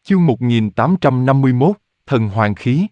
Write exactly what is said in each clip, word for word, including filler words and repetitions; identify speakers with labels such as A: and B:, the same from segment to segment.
A: Chương một nghìn tám trăm năm mươi mốt, Thần Hoàng Khí.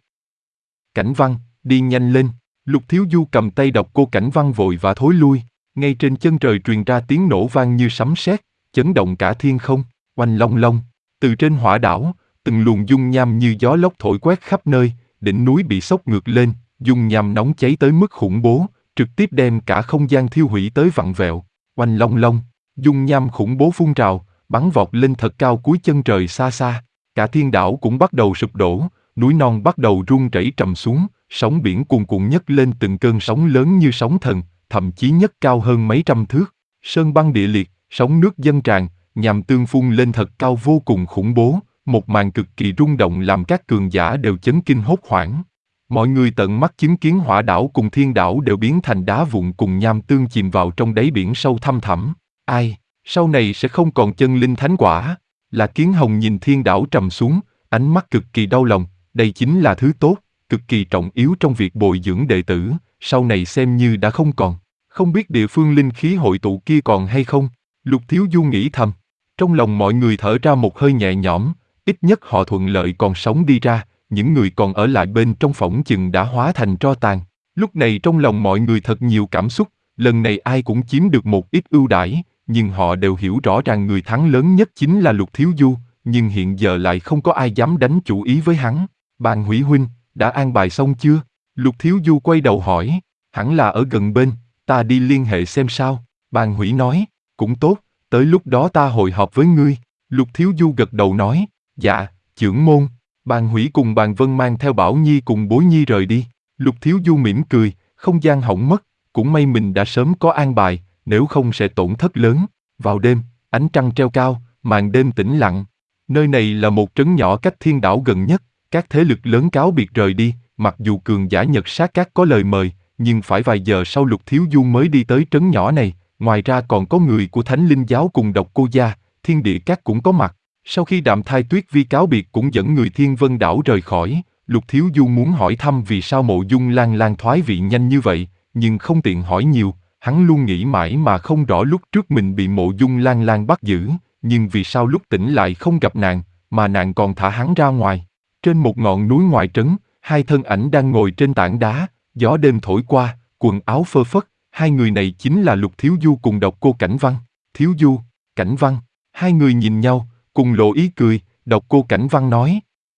A: Cảnh Văn, đi nhanh lên. Lục Thiếu Du cầm tay Độc Cô Cảnh Văn vội và thối lui. Ngay trên chân trời truyền ra tiếng nổ vang như sấm sét, chấn động cả thiên không. Oanh long long. Từ trên hỏa đảo, từng luồng dung nham như gió lốc thổi quét khắp nơi. Đỉnh núi bị sốc ngược lên, dung nham nóng cháy tới mức khủng bố, trực tiếp đem cả không gian thiêu hủy tới vặn vẹo. Oanh long long. Dung nham khủng bố phun trào, bắn vọt lên thật cao cuối chân trời xa xa. Cả thiên đảo cũng bắt đầu sụp đổ, núi non bắt đầu rung rẩy trầm xuống, sóng biển cuồn cuộn nhấc lên từng cơn sóng lớn như sóng thần, thậm chí nhấc cao hơn mấy trăm thước. Sơn băng địa liệt, sóng nước dâng tràn, nhằm tương phun lên thật cao vô cùng khủng bố, một màn cực kỳ rung động làm các cường giả đều chấn kinh hốt hoảng. Mọi người tận mắt chứng kiến hỏa đảo cùng thiên đảo đều biến thành đá vụn cùng nham tương chìm vào trong đáy biển sâu thăm thẳm. Ai, sau này sẽ không còn chân linh thánh quả. Là Kiến Hồng nhìn thiên đảo trầm xuống, ánh mắt cực kỳ đau lòng, đây chính là thứ tốt, cực kỳ trọng yếu trong việc bồi dưỡng đệ tử, sau này xem như đã không còn. Không biết địa phương linh khí hội tụ kia còn hay không? Lục Thiếu Du nghĩ thầm. Trong lòng mọi người thở ra một hơi nhẹ nhõm, ít nhất họ thuận lợi còn sống đi ra, những người còn ở lại bên trong phỏng chừng đã hóa thành tro tàn. Lúc này trong lòng mọi người thật nhiều cảm xúc, lần này ai cũng chiếm được một ít ưu đãi. Nhưng họ đều hiểu rõ ràng người thắng lớn nhất chính là Lục Thiếu Du, nhưng hiện giờ lại không có ai dám đánh chủ ý với hắn. Bàn Hủy huynh, đã an bài xong chưa? Lục Thiếu Du quay đầu hỏi, hẳn là ở gần bên, ta đi liên hệ xem sao. Bàn Hủy nói, cũng tốt, tới lúc đó ta hội họp với ngươi. Lục Thiếu Du gật đầu nói, dạ, trưởng môn. Bàn Hủy cùng Bàn Vân mang theo Bảo Nhi cùng Bối Nhi rời đi. Lục Thiếu Du mỉm cười, không gian hỏng mất, cũng may mình đã sớm có an bài, nếu không sẽ tổn thất lớn. Vào đêm, ánh trăng treo cao, màn đêm tĩnh lặng. Nơi này là một trấn nhỏ cách thiên đảo gần nhất, các thế lực lớn cáo biệt rời đi, mặc dù cường giả Nhật Sát Các có lời mời, nhưng phải vài giờ sau Lục Thiếu Du mới đi tới trấn nhỏ này, ngoài ra còn có người của Thánh Linh Giáo cùng Độc Cô Gia, Thiên Địa Các cũng có mặt. Sau khi Đạm Thai Tuyết Vi cáo biệt cũng dẫn người Thiên Vân Đảo rời khỏi, Lục Thiếu Du muốn hỏi thăm vì sao Mộ Dung Lan Lan thoái vị nhanh như vậy, nhưng không tiện hỏi nhiều. Hắn luôn nghĩ mãi mà không rõ lúc trước mình bị Mộ Dung Lan Lan bắt giữ, nhưng vì sao lúc tỉnh lại không gặp nàng, mà nàng còn thả hắn ra ngoài. Trên một ngọn núi ngoại trấn, hai thân ảnh đang ngồi trên tảng đá, gió đêm thổi qua, quần áo phơ phất, hai người này chính là Lục Thiếu Du cùng Độc Cô Cảnh Văn. Thiếu Du, Cảnh Văn, hai người nhìn nhau, cùng lộ ý cười, Độc Cô Cảnh Văn nói.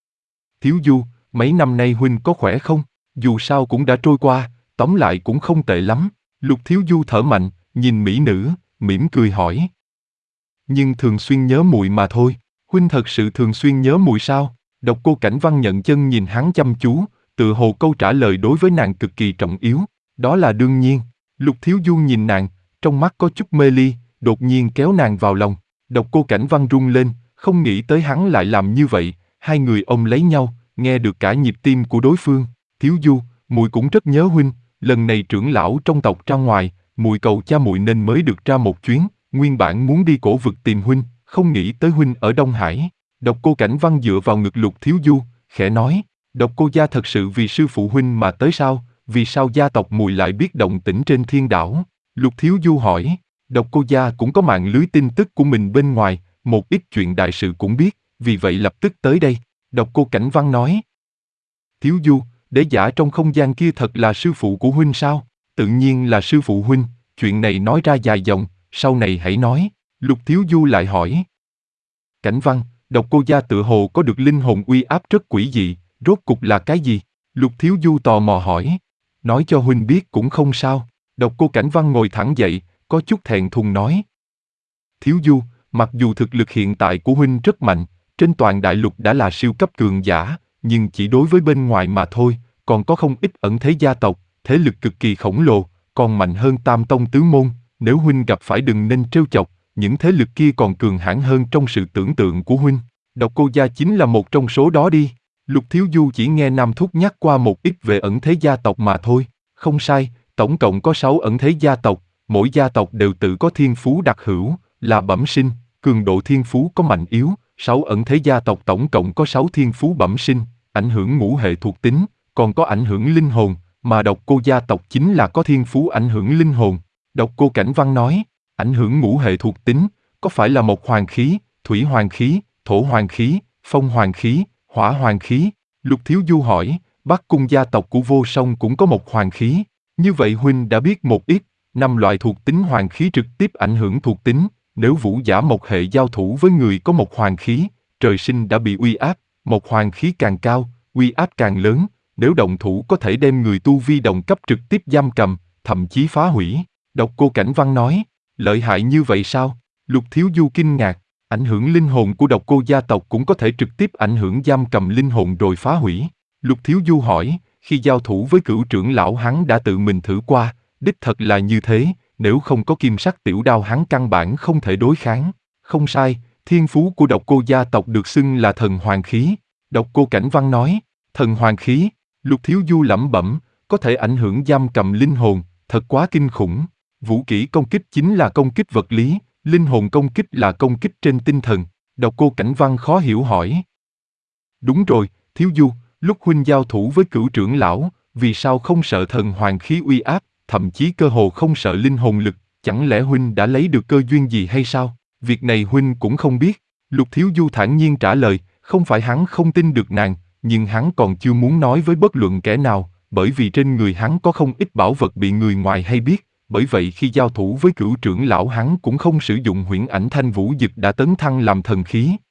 A: Thiếu Du, mấy năm nay huynh có khỏe không? Dù sao cũng đã trôi qua, tóm lại cũng không tệ lắm. Lục Thiếu Du thở mạnh, nhìn mỹ nữ, mỉm cười hỏi. Nhưng thường xuyên nhớ muội mà thôi, huynh thật sự thường xuyên nhớ muội sao? Độc Cô Cảnh Văn nhận chân nhìn hắn chăm chú, tự hồ câu trả lời đối với nàng cực kỳ trọng yếu. Đó là đương nhiên. Lục Thiếu Du nhìn nàng, trong mắt có chút mê ly, đột nhiên kéo nàng vào lòng. Độc Cô Cảnh Văn run lên, không nghĩ tới hắn lại làm như vậy. Hai người ôm lấy nhau, nghe được cả nhịp tim của đối phương. Thiếu Du, muội cũng rất nhớ huynh. Lần này trưởng lão trong tộc ra ngoài, muội cầu cha muội nên mới được ra một chuyến, nguyên bản muốn đi cổ vực tìm huynh, không nghĩ tới huynh ở Đông Hải. Độc Cô Cảnh Văn dựa vào ngực Lục Thiếu Du, khẽ nói, Độc Cô gia thật sự vì sư phụ huynh mà tới sao, vì sao gia tộc muội lại biết động tĩnh trên thiên đảo? Lục Thiếu Du hỏi, Độc Cô gia cũng có mạng lưới tin tức của mình bên ngoài, một ít chuyện đại sự cũng biết, vì vậy lập tức tới đây. Độc Cô Cảnh Văn nói, Thiếu Du, Đế giả trong không gian kia thật là sư phụ của huynh sao? Tự nhiên là sư phụ huynh, chuyện này nói ra dài dòng, sau này hãy nói. Lục Thiếu Du lại hỏi. Cảnh Văn, Độc Cô gia tự hồ có được linh hồn uy áp rất quỷ dị, rốt cục là cái gì? Lục Thiếu Du tò mò hỏi. Nói cho huynh biết cũng không sao. Độc Cô Cảnh Văn ngồi thẳng dậy, có chút thẹn thùng nói. Thiếu Du, mặc dù thực lực hiện tại của huynh rất mạnh, trên toàn đại lục đã là siêu cấp cường giả, nhưng chỉ đối với bên ngoài mà thôi, còn có không ít ẩn thế gia tộc, thế lực cực kỳ khổng lồ, còn mạnh hơn Tam Tông Tứ Môn, nếu huynh gặp phải đừng nên trêu chọc, những thế lực kia còn cường hãn hơn trong sự tưởng tượng của huynh. Độc Cô gia chính là một trong số đó đi. Lục Thiếu Du chỉ nghe Nam Thúc nhắc qua một ít về ẩn thế gia tộc mà thôi, không sai, tổng cộng có sáu ẩn thế gia tộc, mỗi gia tộc đều tự có thiên phú đặc hữu, là bẩm sinh, cường độ thiên phú có mạnh yếu, sáu ẩn thế gia tộc tổng cộng có sáu thiên phú bẩm sinh, ảnh hưởng ngũ hệ thuộc tính, còn có ảnh hưởng linh hồn, mà Độc Cô gia tộc chính là có thiên phú ảnh hưởng linh hồn. Độc Cô Cảnh Văn nói, ảnh hưởng ngũ hệ thuộc tính, có phải là mộc hoàng khí, thủy hoàng khí, thổ hoàng khí, Phong hoàng khí, hỏa hoàng khí. Lục Thiếu Du hỏi, Bắc Cung gia tộc của Vô Song cũng có một hoàng khí. Như vậy huynh đã biết một ít, năm loại thuộc tính hoàng khí trực tiếp ảnh hưởng thuộc tính. Nếu vũ giả một hệ giao thủ với người có một hoàng khí, trời sinh đã bị uy áp, một hoàng khí càng cao, uy áp càng lớn, nếu động thủ có thể đem người tu vi đồng cấp trực tiếp giam cầm, thậm chí phá hủy. Độc Cô Cảnh Văn nói, lợi hại như vậy sao? Lục Thiếu Du kinh ngạc, ảnh hưởng linh hồn của Độc Cô gia tộc cũng có thể trực tiếp ảnh hưởng giam cầm linh hồn rồi phá hủy. Lục Thiếu Du hỏi, khi giao thủ với Cửu trưởng lão hắn đã tự mình thử qua, đích thật là như thế, nếu không có kim sắc tiểu đao hắn căn bản không thể đối kháng. Không sai, thiên phú của Độc Cô gia tộc được xưng là thần hoàng khí. Độc Cô Cảnh Văn nói, thần hoàng khí. Lục Thiếu Du lẩm bẩm, có thể ảnh hưởng giam cầm linh hồn, thật quá kinh khủng. Vũ kỹ công kích chính là công kích vật lý, linh hồn công kích là công kích trên tinh thần. Độc Cô Cảnh Văn khó hiểu hỏi. Đúng rồi, Thiếu Du, lúc huynh giao thủ với Cửu trưởng lão, vì sao không sợ thần hoàng khí uy áp, thậm chí cơ hồ không sợ linh hồn lực, chẳng lẽ huynh đã lấy được cơ duyên gì hay sao? Việc này huynh cũng không biết. Lục Thiếu Du thản nhiên trả lời, không phải hắn không tin được nàng, nhưng hắn còn chưa muốn nói với bất luận kẻ nào, bởi vì trên người hắn có không ít bảo vật bị người ngoài hay biết, bởi vậy khi giao thủ với Cửu trưởng lão hắn cũng không sử dụng huyễn ảnh thanh vũ dực đã tấn thăng làm thần khí.